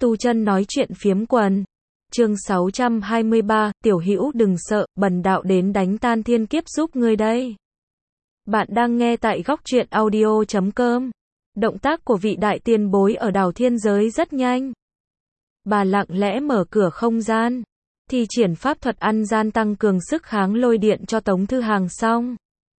Tu chân nói chuyện phiếm quần. Chương 623, Tiểu Hữu đừng sợ, bần đạo đến đánh tan thiên kiếp giúp ngươi đây. Bạn đang nghe tại góc truyện audio.com. Động tác của vị đại tiền bối ở đảo thiên giới rất nhanh. Bà lặng lẽ mở cửa không gian, thi triển pháp thuật ăn gian tăng cường sức kháng lôi điện cho Tống Thư Hàng xong.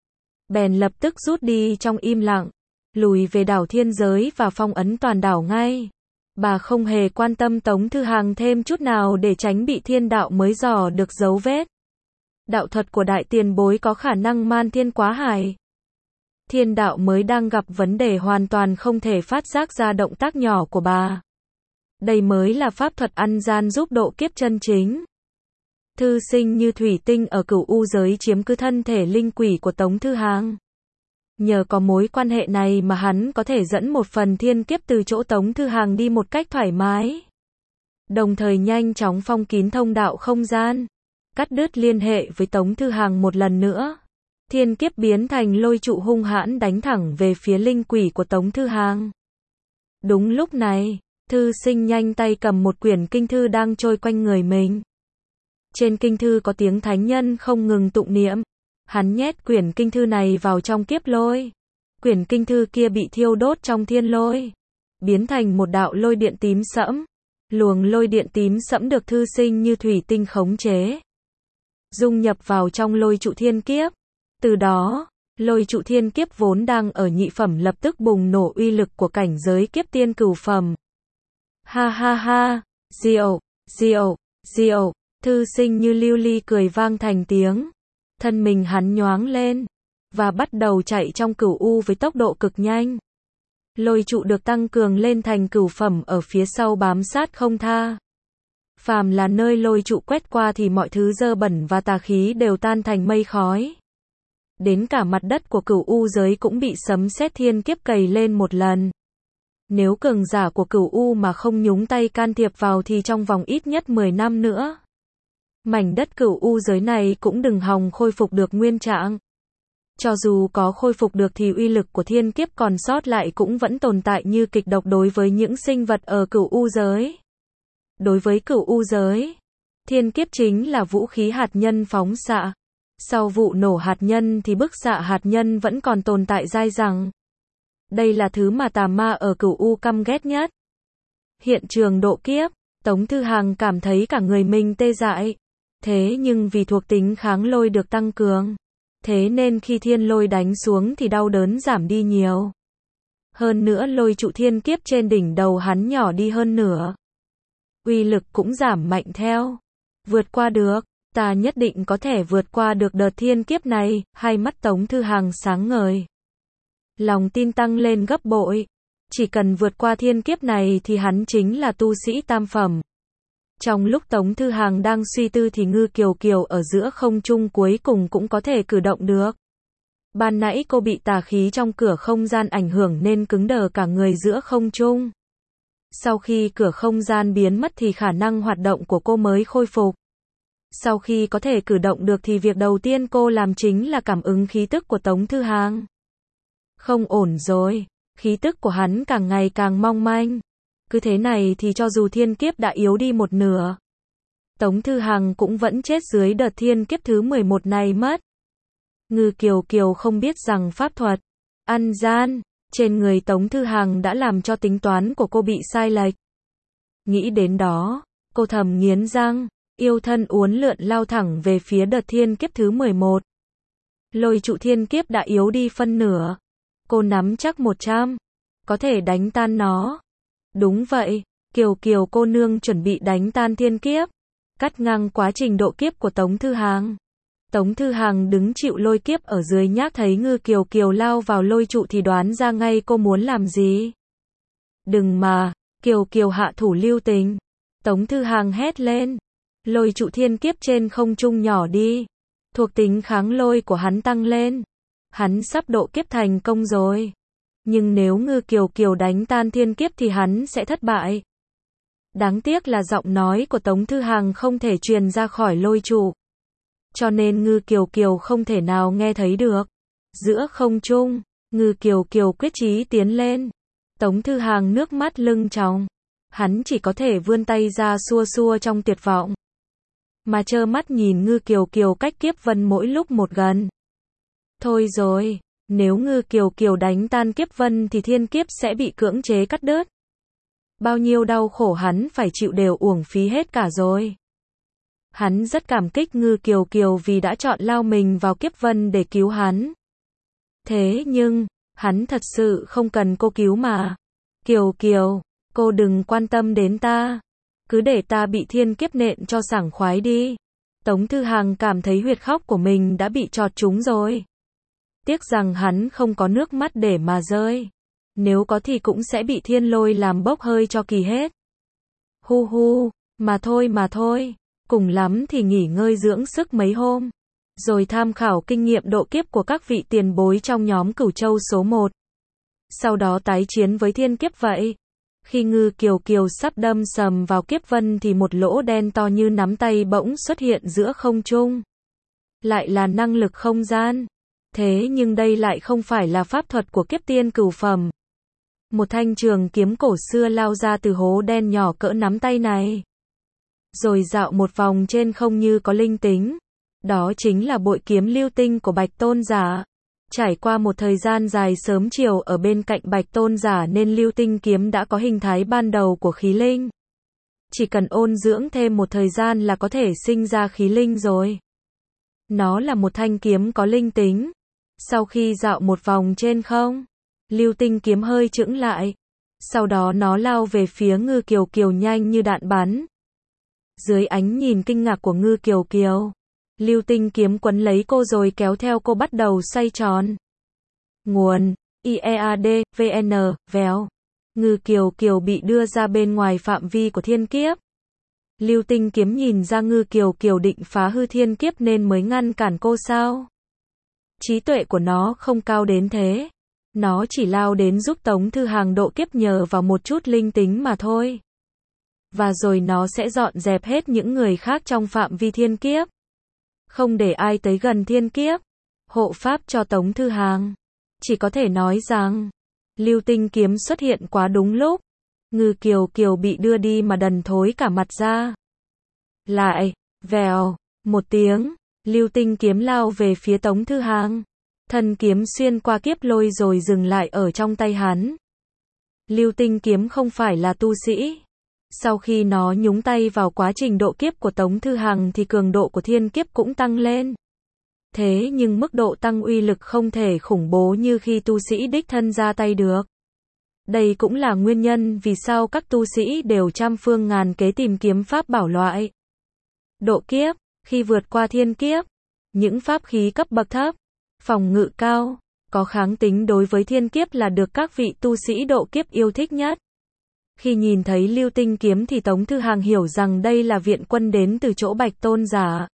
Bèn lập tức rút đi trong im lặng, lùi về đảo thiên giới và phong ấn toàn đảo ngay. Bà không hề quan tâm Tống Thư Hàng thêm chút nào để tránh bị thiên đạo mới dò được dấu vết. Đạo thuật của đại tiền bối có khả năng man thiên quá hải. Thiên đạo mới đang gặp vấn đề hoàn toàn không thể phát giác ra động tác nhỏ của bà. Đây mới là pháp thuật ăn gian giúp độ kiếp chân chính. Thư sinh như thủy tinh ở Cửu U giới chiếm cứ thân thể linh quỷ của Tống Thư Hàng. Nhờ có mối quan hệ này mà hắn có thể dẫn một phần thiên kiếp từ chỗ Tống Thư Hàng đi một cách thoải mái. Đồng thời nhanh chóng phong kín thông đạo không gian, cắt đứt liên hệ với Tống Thư Hàng một lần nữa. Thiên kiếp biến thành lôi trụ hung hãn đánh thẳng về phía linh quỷ của Tống Thư Hàng. Đúng lúc này, thư sinh nhanh tay cầm một quyển kinh thư đang trôi quanh người mình. Trên kinh thư có tiếng thánh nhân không ngừng tụng niệm. Hắn nhét quyển kinh thư này vào trong kiếp lôi. Quyển kinh thư kia bị thiêu đốt trong thiên lôi, biến thành một đạo lôi điện tím sẫm. Luồng lôi điện tím sẫm được thư sinh như thủy tinh khống chế, dung nhập vào trong lôi trụ thiên kiếp. Từ đó, lôi trụ thiên kiếp vốn đang ở nhị phẩm lập tức bùng nổ uy lực của cảnh giới kiếp tiên cửu phẩm. Ha ha ha, diệu, diệu, diệu, thư sinh như lưu ly cười vang thành tiếng. Thân mình hắn nhoáng lên, và bắt đầu chạy trong cửu u với tốc độ cực nhanh. Lôi trụ được tăng cường lên thành cửu phẩm ở phía sau bám sát không tha. Phàm là nơi lôi trụ quét qua thì mọi thứ dơ bẩn và tà khí đều tan thành mây khói. Đến cả mặt đất của Cửu U giới cũng bị sấm sét thiên kiếp cày lên một lần. Nếu cường giả của Cửu U mà không nhúng tay can thiệp vào thì trong vòng ít nhất 10 năm nữa, mảnh đất Cửu U giới này cũng đừng hòng khôi phục được nguyên trạng. Cho dù có khôi phục được thì uy lực của thiên kiếp còn sót lại cũng vẫn tồn tại như kịch độc đối với những sinh vật ở Cửu U giới. Đối với Cửu U giới, thiên kiếp chính là vũ khí hạt nhân phóng xạ. Sau vụ nổ hạt nhân thì bức xạ hạt nhân vẫn còn tồn tại dai dẳng. Đây là thứ mà tà ma ở Cửu U căm ghét nhất. Hiện trường độ kiếp, Tống Thư Hàng cảm thấy cả người mình tê dại. Thế nhưng vì thuộc tính kháng lôi được tăng cường, thế nên khi thiên lôi đánh xuống thì đau đớn giảm đi nhiều. Hơn nữa lôi trụ thiên kiếp trên đỉnh đầu hắn nhỏ đi hơn nửa. Uy lực cũng giảm mạnh theo. Vượt qua được, ta nhất định có thể vượt qua được đợt thiên kiếp này. Hai mắt Tống Thư Hàng sáng ngời, lòng tin tăng lên gấp bội. Chỉ cần vượt qua thiên kiếp này thì hắn chính là tu sĩ tam phẩm. Trong lúc Tống Thư Hàng đang suy tư thì Ngư Kiều Kiều ở giữa không trung cuối cùng cũng có thể cử động được. Ban nãy cô bị tà khí trong cửa không gian ảnh hưởng nên cứng đờ cả người giữa không trung. Sau khi cửa không gian biến mất thì khả năng hoạt động của cô mới khôi phục. Sau khi có thể cử động được thì việc đầu tiên cô làm chính là cảm ứng khí tức của Tống Thư Hàng. Không ổn rồi, khí tức của hắn càng ngày càng mong manh. Cứ thế này thì cho dù thiên kiếp đã yếu đi một nửa, Tống Thư Hàng cũng vẫn chết dưới đợt thiên kiếp thứ 11 này mất. Ngư Kiều Kiều không biết rằng pháp thuật ăn gian trên người Tống Thư Hàng đã làm cho tính toán của cô bị sai lệch. Nghĩ đến đó, cô thầm nghiến răng, yêu thân uốn lượn lao thẳng về phía đợt thiên kiếp thứ 11. Lôi trụ thiên kiếp đã yếu đi phân nửa. Cô nắm chắc 100, có thể đánh tan nó. Đúng vậy, Kiều Kiều cô nương chuẩn bị đánh tan thiên kiếp, cắt ngang quá trình độ kiếp của Tống Thư Hàng. Tống Thư Hàng đứng chịu lôi kiếp ở dưới nhác thấy Ngư Kiều Kiều lao vào lôi trụ thì đoán ra ngay cô muốn làm gì. Đừng mà, Kiều Kiều hạ thủ lưu tình. Tống Thư Hàng hét lên. Lôi trụ thiên kiếp trên không trung nhỏ đi. Thuộc tính kháng lôi của hắn tăng lên. Hắn sắp độ kiếp thành công rồi. Nhưng nếu Ngư Kiều Kiều đánh tan thiên kiếp thì hắn sẽ thất bại. Đáng tiếc là giọng nói của Tống Thư Hàng không thể truyền ra khỏi lôi trụ. Cho nên Ngư Kiều Kiều không thể nào nghe thấy được. Giữa không trung, Ngư Kiều Kiều quyết chí tiến lên. Tống Thư Hàng nước mắt lưng tròng. Hắn chỉ có thể vươn tay ra xua xua trong tuyệt vọng. Mà trơ mắt nhìn Ngư Kiều Kiều cách kiếp vân mỗi lúc một gần. Thôi rồi, nếu Ngư Kiều Kiều đánh tan kiếp vân thì thiên kiếp sẽ bị cưỡng chế cắt đứt. Bao nhiêu đau khổ hắn phải chịu đều uổng phí hết cả rồi. Hắn rất cảm kích Ngư Kiều Kiều vì đã chọn lao mình vào kiếp vân để cứu hắn. Thế nhưng, hắn thật sự không cần cô cứu mà. Kiều Kiều, cô đừng quan tâm đến ta. Cứ để ta bị thiên kiếp nện cho sảng khoái đi. Tống Thư Hằng cảm thấy huyệt khóc của mình đã bị chọt trúng rồi. Tiếc rằng hắn không có nước mắt để mà rơi. Nếu có thì cũng sẽ bị thiên lôi làm bốc hơi cho kỳ hết. Hu hu, mà thôi. Cùng lắm thì nghỉ ngơi dưỡng sức mấy hôm. Rồi tham khảo kinh nghiệm độ kiếp của các vị tiền bối trong nhóm Cửu Châu số 1. Sau đó tái chiến với thiên kiếp vậy. Khi Ngư Kiều Kiều sắp đâm sầm vào kiếp vân thì một lỗ đen to như nắm tay bỗng xuất hiện giữa không trung. Lại là năng lực không gian. Thế nhưng đây lại không phải là pháp thuật của kiếp tiên cửu phẩm. Một thanh trường kiếm cổ xưa lao ra từ hố đen nhỏ cỡ nắm tay này. Rồi dạo một vòng trên không như có linh tính. Đó chính là bội kiếm lưu tinh của Bạch Tôn Giả. Trải qua một thời gian dài sớm chiều ở bên cạnh Bạch Tôn Giả nên lưu tinh kiếm đã có hình thái ban đầu của khí linh. Chỉ cần ôn dưỡng thêm một thời gian là có thể sinh ra khí linh rồi. Nó là một thanh kiếm có linh tính. Sau khi dạo một vòng trên không, lưu tinh kiếm hơi chững lại. Sau đó nó lao về phía Ngư Kiều Kiều nhanh như đạn bắn. Dưới ánh nhìn kinh ngạc của Ngư Kiều Kiều, lưu tinh kiếm quấn lấy cô rồi kéo theo cô bắt đầu xoay tròn. Nguồn IEAD VN Vèo. Ngư Kiều Kiều bị đưa ra bên ngoài phạm vi của thiên kiếp. Lưu tinh kiếm nhìn ra Ngư Kiều Kiều định phá hư thiên kiếp nên mới ngăn cản cô sao? Trí tuệ của nó không cao đến thế. Nó chỉ lao đến giúp Tống Thư Hằng độ kiếp nhờ vào một chút linh tính mà thôi. Và rồi nó sẽ dọn dẹp hết những người khác trong phạm vi thiên kiếp. Không để ai tới gần thiên kiếp. Hộ pháp cho Tống Thư Hằng. Chỉ có thể nói rằng, lưu tinh kiếm xuất hiện quá đúng lúc. Ngư Kiều Kiều bị đưa đi mà đần thối cả mặt ra. Lại, vèo, một tiếng, lưu tinh kiếm lao về phía Tống Thư Hằng. Thân kiếm xuyên qua kiếp lôi rồi dừng lại ở trong tay hắn. Lưu tinh kiếm không phải là tu sĩ. Sau khi nó nhúng tay vào quá trình độ kiếp của Tống Thư Hằng thì cường độ của thiên kiếp cũng tăng lên. Thế nhưng mức độ tăng uy lực không thể khủng bố như khi tu sĩ đích thân ra tay được. Đây cũng là nguyên nhân vì sao các tu sĩ đều trăm phương ngàn kế tìm kiếm pháp bảo loại. Độ kiếp, khi vượt qua thiên kiếp, những pháp khí cấp bậc thấp, phòng ngự cao, có kháng tính đối với thiên kiếp là được các vị tu sĩ độ kiếp yêu thích nhất. Khi nhìn thấy lưu tinh kiếm thì Tống Thư Hằng hiểu rằng đây là viện quân đến từ chỗ Bạch Tôn Giả.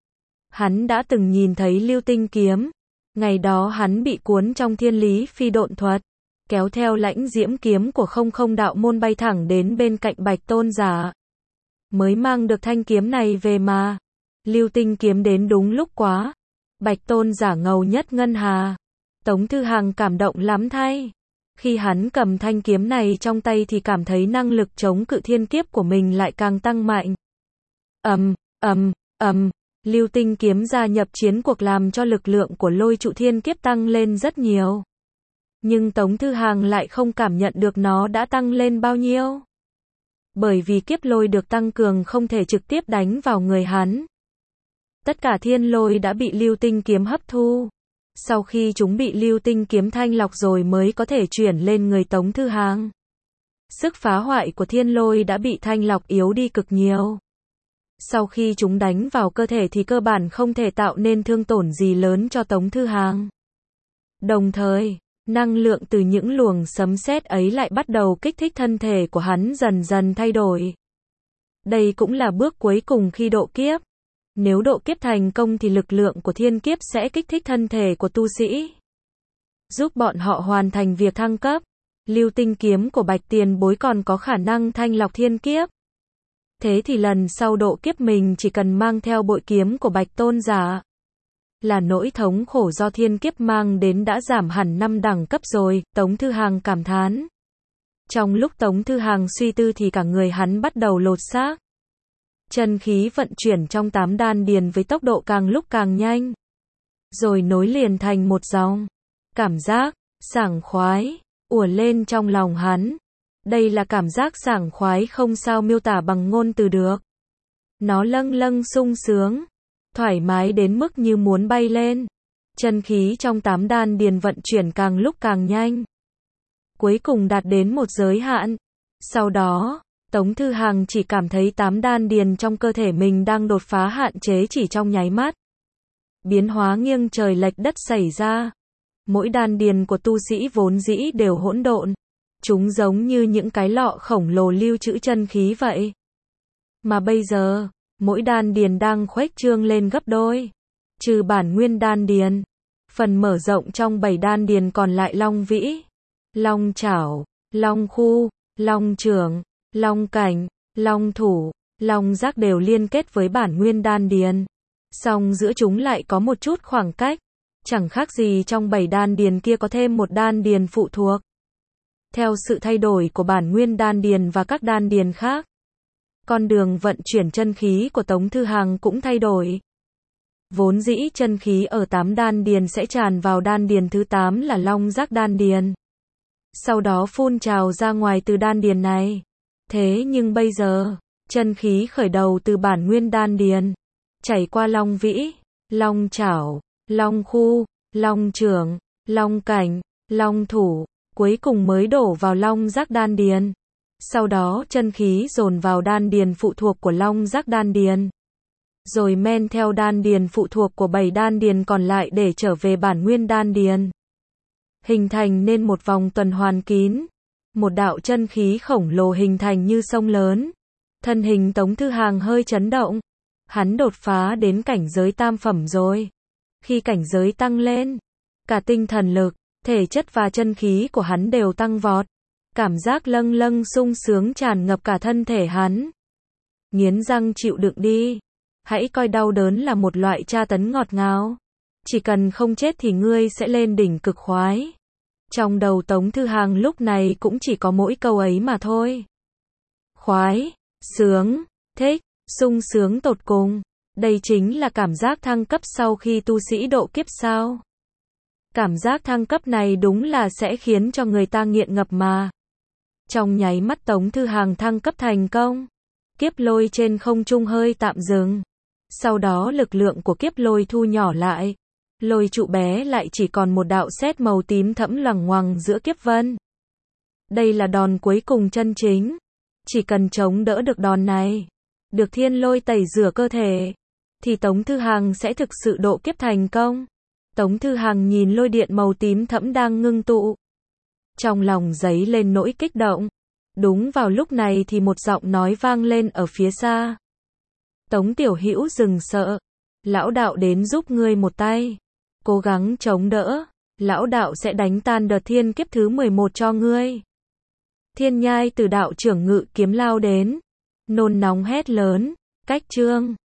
Hắn đã từng nhìn thấy lưu tinh kiếm. Ngày đó hắn bị cuốn trong thiên lý phi độn thuật, kéo theo lãnh diễm kiếm của không không đạo môn bay thẳng đến bên cạnh Bạch Tôn Giả. Mới mang được thanh kiếm này về mà. Lưu tinh kiếm đến đúng lúc quá. Bạch Tôn Giả ngầu nhất ngân hà. Tống Thư Hằng cảm động lắm thay. Khi hắn cầm thanh kiếm này trong tay thì cảm thấy năng lực chống cự thiên kiếp của mình lại càng tăng mạnh. Lưu tinh kiếm gia nhập chiến cuộc làm cho lực lượng của lôi trụ thiên kiếp tăng lên rất nhiều. Nhưng Tống Thư Hằng lại không cảm nhận được nó đã tăng lên bao nhiêu. Bởi vì kiếp lôi được tăng cường không thể trực tiếp đánh vào người hắn. Tất cả thiên lôi đã bị lưu tinh kiếm hấp thu. Sau khi chúng bị lưu tinh kiếm thanh lọc rồi mới có thể chuyển lên người Tống Thư Hằng. Sức phá hoại của thiên lôi đã bị thanh lọc yếu đi cực nhiều. Sau khi chúng đánh vào cơ thể thì cơ bản không thể tạo nên thương tổn gì lớn cho Tống Thư Hằng. Đồng thời, năng lượng từ những luồng sấm sét ấy lại bắt đầu kích thích thân thể của hắn dần dần thay đổi. Đây cũng là bước cuối cùng khi độ kiếp. Nếu độ kiếp thành công thì lực lượng của thiên kiếp sẽ kích thích thân thể của tu sĩ, giúp bọn họ hoàn thành việc thăng cấp. Lưu tinh kiếm của Bạch Tiền Bối còn có khả năng thanh lọc thiên kiếp. Thế thì lần sau độ kiếp mình chỉ cần mang theo bội kiếm của Bạch Tôn Giả. Là nỗi thống khổ do thiên kiếp mang đến đã giảm hẳn 5 đẳng cấp rồi, Tống Thư Hằng cảm thán. Trong lúc Tống Thư Hàng suy tư thì cả người hắn bắt đầu lột xác. Chân khí vận chuyển trong 8 đan điền với tốc độ càng lúc càng nhanh. Rồi nối liền thành một dòng. Cảm giác sảng khoái ùa lên trong lòng hắn. Đây là cảm giác sảng khoái không sao miêu tả bằng ngôn từ được. Nó lâng lâng sung sướng, thoải mái đến mức như muốn bay lên. Chân khí trong 8 đan điền vận chuyển càng lúc càng nhanh. Cuối cùng đạt đến một giới hạn. Sau đó, Tống Thư Hàng chỉ cảm thấy 8 đan điền trong cơ thể mình đang đột phá hạn chế chỉ trong nháy mắt. Biến hóa nghiêng trời lệch đất xảy ra. Mỗi đan điền của tu sĩ vốn dĩ đều hỗn độn. Chúng giống như những cái lọ khổng lồ lưu trữ chân khí vậy. Mà bây giờ, mỗi đan điền đang khuếch trương lên gấp đôi. Trừ bản nguyên đan điền, phần mở rộng trong 7 đan điền còn lại long vĩ, long chảo, long khu, long trưởng, long cảnh, long thủ, long giác đều liên kết với bản nguyên đan điền. Song giữa chúng lại có một chút khoảng cách, chẳng khác gì trong 7 đan điền kia có thêm một đan điền phụ thuộc. Theo sự thay đổi của bản nguyên đan điền và các đan điền khác, con đường vận chuyển chân khí của Tống Thư Hàng cũng thay đổi. Vốn dĩ chân khí ở 8 đan điền sẽ tràn vào đan điền thứ 8 là long giác đan điền. Sau đó phun trào ra ngoài từ đan điền này. Thế nhưng bây giờ, chân khí khởi đầu từ bản nguyên đan điền, chảy qua long vĩ, long chảo, long khu, long trưởng, long cảnh, long thủ, cuối cùng mới đổ vào long giác đan điền. Sau đó chân khí dồn vào đan điền phụ thuộc của long giác đan điền. Rồi men theo đan điền phụ thuộc của 7 đan điền còn lại để trở về bản nguyên đan điền. Hình thành nên một vòng tuần hoàn kín. Một đạo chân khí khổng lồ hình thành như sông lớn. Thân hình Tống Thư Hàng hơi chấn động. Hắn đột phá đến cảnh giới tam phẩm rồi. Khi cảnh giới tăng lên, cả tinh thần lực, thể chất và chân khí của hắn đều tăng vọt. Cảm giác lâng lâng sung sướng tràn ngập cả thân thể hắn. Nghiến răng chịu đựng đi. Hãy coi đau đớn là một loại tra tấn ngọt ngào. Chỉ cần không chết thì ngươi sẽ lên đỉnh cực khoái. Trong đầu Tống Thư Hàng lúc này cũng chỉ có mỗi câu ấy mà thôi. Khoái, sướng, thích, sung sướng tột cùng. Đây chính là cảm giác thăng cấp sau khi tu sĩ độ kiếp sao. Cảm giác thăng cấp này đúng là sẽ khiến cho người ta nghiện ngập mà. Trong nháy mắt Tống Thư Hàng thăng cấp thành công. Kiếp lôi trên không trung hơi tạm dừng. Sau đó lực lượng của kiếp lôi thu nhỏ lại. Lôi trụ bé lại chỉ còn một đạo sét màu tím thẫm loằng ngoằng giữa kiếp vân. Đây là đòn cuối cùng chân chính. Chỉ cần chống đỡ được đòn này, được thiên lôi tẩy rửa cơ thể, thì Tống Thư Hàng sẽ thực sự độ kiếp thành công. Tống Thư Hàng nhìn lôi điện màu tím thẫm đang ngưng tụ. Trong lòng dấy lên nỗi kích động. Đúng vào lúc này thì một giọng nói vang lên ở phía xa. Tống tiểu hữu đừng sợ. Lão đạo đến giúp ngươi một tay. Cố gắng chống đỡ. Lão đạo sẽ đánh tan đợt thiên kiếp thứ 11 cho ngươi. Thiên nhai từ đạo trưởng ngự kiếm lao đến. Nôn nóng hét lớn. Cách chương.